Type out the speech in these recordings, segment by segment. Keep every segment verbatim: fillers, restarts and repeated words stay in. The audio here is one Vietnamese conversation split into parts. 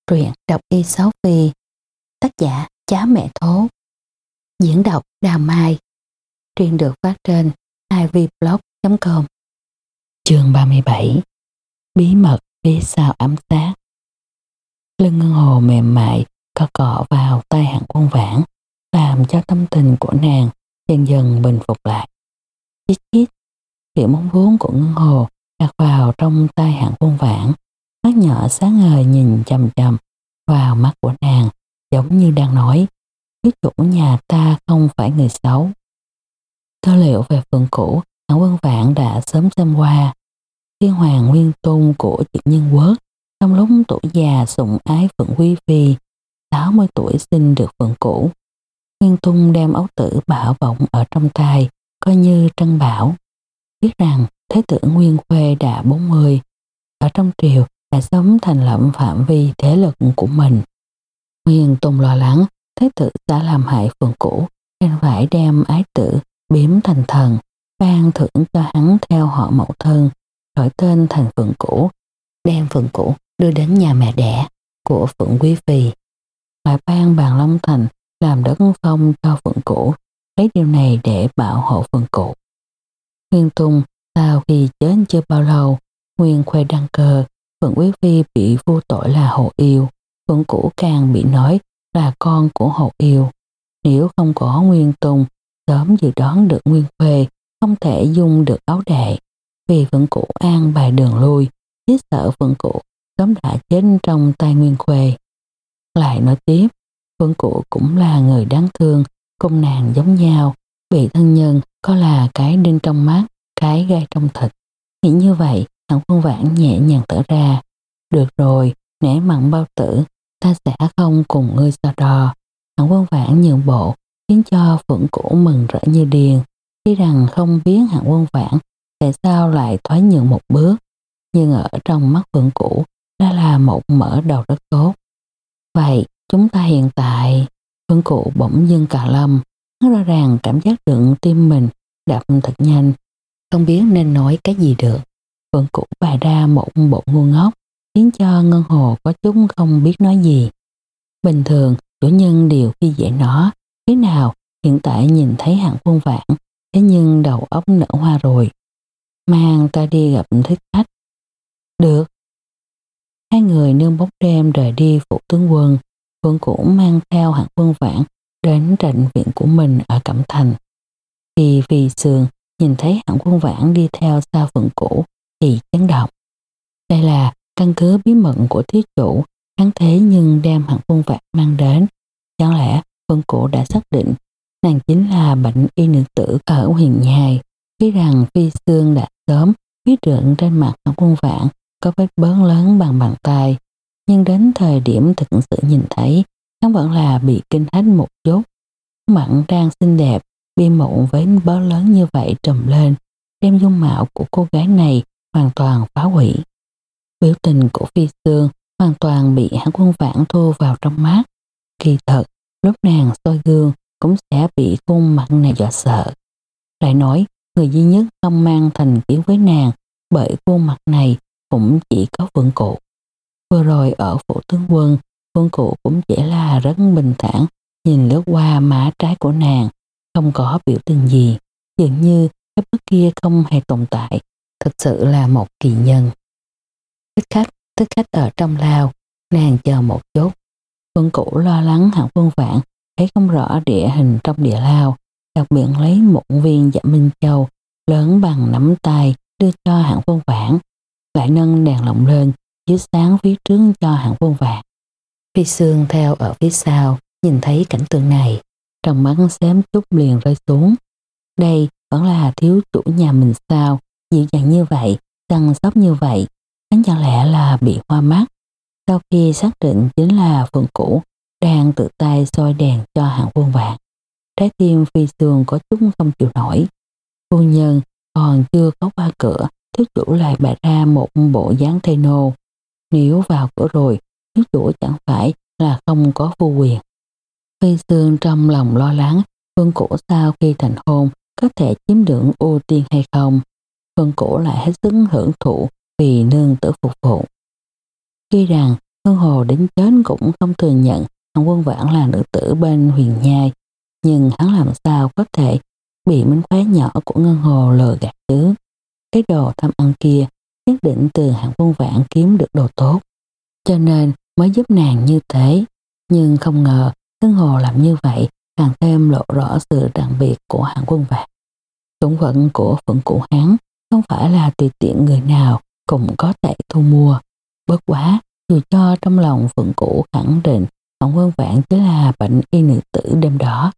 Truyện đọc y sáu Phi, tác giả Chá Mẹ Thố, diễn đọc Đào Mai. Truyện được phát trên i vê blog chấm com. Chương ba mươi bảy. Bí mật phía sau ấm sát. Lưng Ngân Hồ mềm mại cọ cọ vào tay Hạng Quân Vãn, làm cho tâm tình của nàng dần dần bình phục lại. Chít chít, kiểu móng vuốt của Ngân Hồ đặt vào trong tay Hạng Quân Vãn, mắt nhỏ sáng ngời nhìn chằm chằm vào mắt của nàng, giống như đang nói: "Thiếu chủ nhà ta không phải người xấu." Tư liệu về Phượng Cửu, Hạng Quân Vãn đã sớm xem qua. Thiên hoàng nguyên tôn của Diệp Nhân Quốc, trong lúc tuổi già sủng ái Phượng Quý Phi, sáu mươi tuổi sinh được Phượng Cửu. Nguyên Tung đem ấu tử bảo bổng ở trong tay, coi như trân bảo. Biết rằng Thế tử Nguyên Khuê đã bốn mươi, ở trong triều đã sớm thành lập phạm vi thế lực của mình. Nguyên Tung lo lắng Thế tử đã làm hại Phượng Cửu, nên phải đem ái tử biếm thành thần, ban thưởng cho hắn theo họ mẫu thân, đổi tên thành Phượng Cửu, đem Phượng Cửu đưa đến nhà mẹ đẻ của Phượng Quý Phi, lại ban Bàn Long Thành làm đất phong cho Phượng Cửu, lấy điều này để bảo hộ Phượng Cửu. Nguyên Tung sau khi chết chưa bao lâu, Nguyên Khuê đăng cơ, Phượng Quý Phi bị vu tội là hồ yêu, Phượng Cửu càng bị nói là con của hồ yêu. Nếu không có Nguyên Tung sớm dự đoán được Nguyên Khuê không thể dung được áo đệ, vì Phượng Cửu an bài đường lui, chỉ sợ Phượng Cửu sớm đã chết trong tay Nguyên Khuê. Lại nói tiếp, Phượng Cửu cũng là người đáng thương, cùng nàng giống nhau, bị thân nhân có là cái đinh trong mắt, cái gai trong thịt. Nghĩ như vậy, Hạng Quân Vãn nhẹ nhàng thở ra. Được rồi, nể mặn bao tử, ta sẽ không cùng ngươi so đo. Hạng Quân Vãn nhượng bộ, khiến cho Phượng Cửu mừng rỡ như điên. Tuy rằng không biết Hạng Quân Vãn tại sao lại thoái nhượng một bước, nhưng ở trong mắt Phượng Cửu đó là một mở đầu rất tốt. Vậy chúng ta hiện tại... Phượng Cửu bỗng dưng cà lâm, nó rõ ràng cảm giác được tim mình đập thật nhanh, không biết nên nói cái gì được. Phượng Cửu bày ra một bộ ngu ngốc, khiến cho Ngân Hồ có chút không biết nói gì. Bình thường chủ nhân đều khi dễ nó, thế nào hiện tại nhìn thấy Hạng Quân Vãn, thế nhưng đầu óc nở hoa rồi. Mang ta đi gặp thích khách. Được. Hai người nương bóng đêm rời đi phủ tướng quân. Phượng Cửu mang theo Hạng Quân Vãn đến trạch viện của mình ở Cẩm Thành. Khi Phi Sương nhìn thấy Hạng Quân Vãn đi theo sau Phượng Cửu thì chấn động. Đây là căn cứ bí mật của thiếu chủ, hắn thế nhưng đem Hạng Quân Vãn mang đến. Chẳng lẽ Phượng Cửu đã xác định nàng chính là bệnh y nữ tử ở huyền nhai, khi rằng Phi Sương đã sớm biết được trên mặt Hạng Quân Vãn có vết bớn lớn bằng bàn tay, nhưng đến thời điểm thực sự nhìn thấy, hắn vẫn là bị kinh hách một chút. Mặn đang xinh đẹp, bị một vết bớn lớn như vậy trùm lên, đem dung mạo của cô gái này hoàn toàn phá hủy. Biểu tình của Phi Sương hoàn toàn bị Hạng Quân Vãn thu vào trong mắt. Kỳ thật, lúc nàng soi gương cũng sẽ bị khuôn mặt này dọa sợ. Lại nói, người duy nhất không mang thành kiến với nàng bởi khuôn mặt này cũng chỉ có Phượng Cửu. Vừa rồi ở phủ tướng quân, Phượng Cửu cũng chỉ là rất bình thản, nhìn lướt qua má trái của nàng, không có biểu tình gì, dường như cái bất kia không hề tồn tại, thật sự là một kỳ nhân. Thích khách, thích khách ở trong lao, nàng chờ một chút. Phượng Cửu lo lắng Hạng Quân Vãn thấy không rõ địa hình trong địa lao, đặc biệt lấy một viên Dạ Minh Châu lớn bằng nắm tay đưa cho Hạng Quân Vãn, lại nâng đèn lồng lên chiếu sáng phía trước cho Hạng Quân Vãn. Phi Sương theo ở phía sau, nhìn thấy cảnh tượng này, trong mắt xém chút liền rơi xuống. Đây vẫn là thiếu chủ nhà mình sao, dịu dàng như vậy, săn sóc như vậy, hắn chẳng lẽ là bị hoa mắt. Sau khi xác định chính là Phượng Cửu đang tự tay soi đèn cho Hạng Quân Vãn, trái tim Phi Sương có chút không chịu nổi. Phu nhân còn chưa có qua cửa, thiếu chủ lại bày ra một bộ dáng thê nô. Nếu vào cửa rồi, thiếu chủ chẳng phải là không có phu quyền. Phi Sương trong lòng lo lắng Phượng Cửu sau khi thành hôn có thể chiếm được ưu tiên hay không. Phượng Cửu lại hết sức hưởng thụ vì nương tử phục vụ. Tuy rằng Ngân Hồ đến chết cũng không thừa nhận Hạng Quân Vãn là nữ tử bên Huyền Nhai, nhưng hắn làm sao có thể bị mánh khóe nhỏ của Ngân Hồ lừa gạt chứ? Cái đồ tham ăn kia nhất định từ Hạng Quân Vãn kiếm được đồ tốt, cho nên mới giúp nàng như thế. Nhưng không ngờ Ngân Hồ làm như vậy càng thêm lộ rõ sự đặc biệt của Hạng Quân Vãn. Chuẩn phận của phận cụ hắn không phải là tùy tiện người nào cũng có thể thu mua. Bất quá, dù cho trong lòng phận cụ khẳng định Hạng Quân Vãn chỉ là bệnh y nữ tử đêm đó,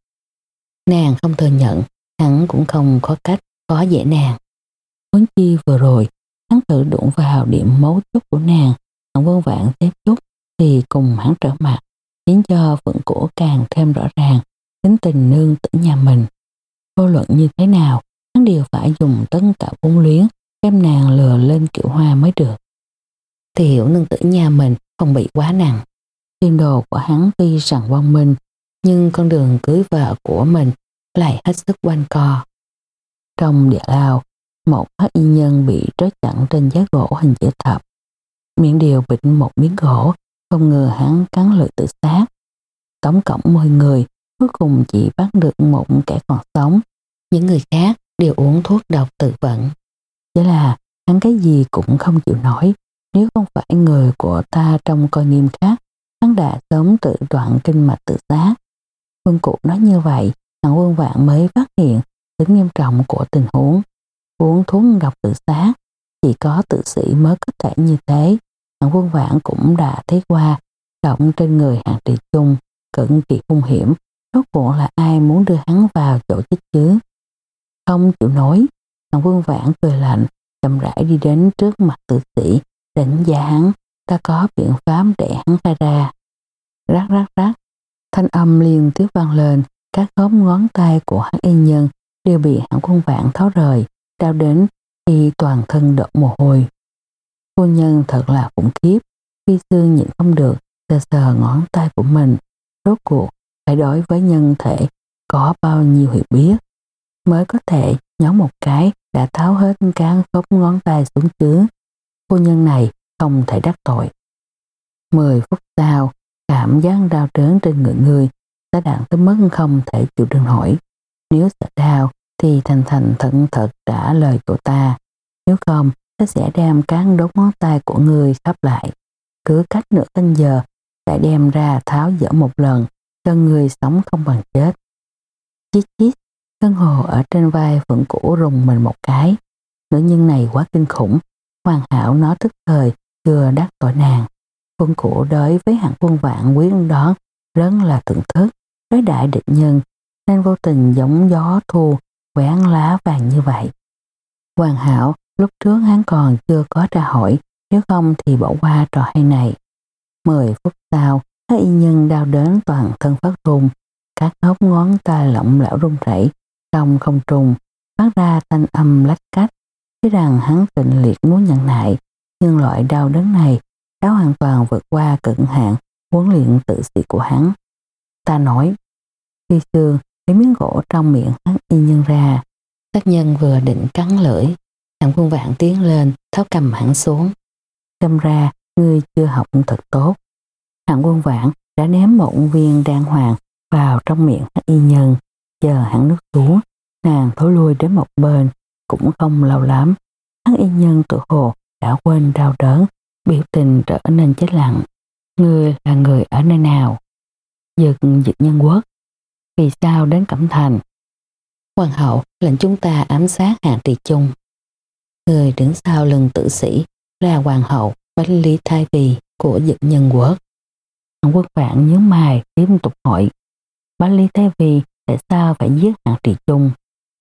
nàng không thừa nhận, hắn cũng không có cách có dễ nàng. Huống chi vừa rồi hắn tự đụng vào điểm mấu chốt của nàng, Hạng Quân Vãn xếp chút thì cùng hắn trở mặt, khiến cho phận cụ càng thêm rõ ràng tính tình nương tử nhà mình. Vô luận như thế nào, hắn đều phải dùng tất cả vốn liếng đem nàng lừa lên kiệu hoa mới được. Thì hiểu nương tử nhà mình không bị quá nặng. Tiền đồ của hắn tuy rằng quang minh, nhưng con đường cưới vợ của mình lại hết sức quanh co. Trong địa lao, một hắc y nhân bị trói chặt trên giá gỗ hình chữ thập. Miệng đều bịt một miếng gỗ, không ngờ hắn cắn lưỡi tự sát. Tổng cộng mười người, cuối cùng chỉ bắt được một kẻ còn sống. Những người khác đều uống thuốc độc tự vận. Chỉ là hắn cái gì cũng không chịu nổi. Nếu không phải người của ta trông coi nghiêm khắc, hắn đã sớm tự đoạn kinh mạch tự sát. Phương Cụ nói như vậy, Hạng Quân Vãn mới phát hiện tính nghiêm trọng của tình huống. Uống thuốc độc tự sát, chỉ có tự sĩ mới có thể như thế. Hạng Quân Vãn cũng đã thấy qua, động trên người Hạng Trì Chung cực kỳ hung hiểm. Rốt cuộc là ai muốn đưa hắn vào chỗ chết chứ? Không chịu nổi, Hạng Quân Vãn cười lạnh, chậm rãi đi đến trước mặt tự sĩ, đánh giá hắn. Ta có biện pháp để hắn khai ra. Rắc rắc rắc, thanh âm liên tiếp vang lên, các khớp ngón tay của hắc y nhân đều bị Hạng Quân Vãn tháo rời, đau đến khi toàn thân đổ mồ hôi. Phu nhân thật là khủng khiếp. Phi Sương nhịn không được, sờ sờ ngón tay của mình. Rốt cuộc phải đối với nhân thể có bao nhiêu hiểu biết mới có thể nhón một cái đã tháo hết các khớp ngón tay xuống chứ? Phu nhân này không thể đắc tội. Mười phút sau, cảm giác đau đớn trên người người đã đạt tới mức không thể chịu đựng nổi. Nếu sợ đau thì thành thành thận thật trả lời của ta. Nếu không, ta sẽ đem các đốt ngón tay của người khắp lại. Cứ cách nửa canh giờ lại đem ra tháo dỡ một lần, cho người sống không bằng chết. Chít chít, Ngân Hồ ở trên vai Phượng Cũ rùng mình một cái. Nữ nhân này quá kinh khủng. Hoàn hảo nó tức thời chưa đắc tội nàng. Phượng Cũ đối với Hạng Quân Vãn quyết đoán rất là thưởng thức. Đối đại địch nhân nên vô tình giống gió thu quán lá vàng như vậy. Hoàn hảo lúc trước hắn còn chưa có tra hỏi, nếu không thì bỏ qua trò hay này. Mười phút sau, các y nhân đau đớn toàn thân phát run, các ngón ngón tay lỏng lẻo run rẩy trong không trung, phát ra thanh âm lách cách. Thấy rằng hắn tịnh liệt muốn nhận nại, nhưng loại đau đớn này đã hoàn toàn vượt qua cực hạn huấn luyện tự sĩ của hắn. Ta nói, Phi Sương lấy miếng gỗ trong miệng hắn y nhân ra. Tác nhân vừa định cắn lưỡi, Hạng Quân Vãn tiến lên tháo cầm hắn xuống. Xem ra ngươi chưa học thật tốt. Hạng Quân Vãn đã ném một viên đan hoàng vào trong miệng hắc y nhân, chờ hắn nuốt xuống. Nàng thối lui đến một bên, cũng không lâu lắm. Hắc y nhân tự hồ đã quên đau đớn, biểu tình trở nên chết lặng. Ngươi là người ở nơi nào? Dực Dực Nhân Quốc. Vì sao đến Cẩm Thành? Hoàng hậu lệnh chúng ta ám sát Hạng Trì Chung. Người đứng sau lưng tử sĩ là hoàng hậu Bách Lý Thái Vì của Dực Nhân Quốc. Hạng Quân Vãn nhớ mày tiếp tục hỏi, Bách Lý Thái Vì tại sao phải giết Hạng Trì Chung?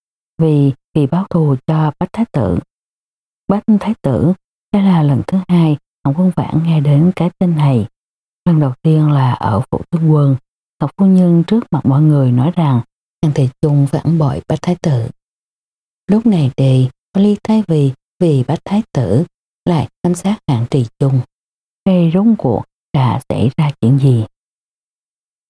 Vì vì báo thù cho Bách Thái Tử. Bách Thái Tử, đây là lần thứ hai Hạng Quân Vãn nghe đến cái tên này. Lần đầu tiên là ở phủ tướng quân, Ngọc phu nhân trước mặt mọi người nói rằng Hạng Trì Chung phản bội Bách Thái Tử. Lúc này thì Bách Lý Thái Vì vì Bách Thái Tử lại ám sát Hạng Trì Chung. Đây rốt cuộc đã xảy ra chuyện gì?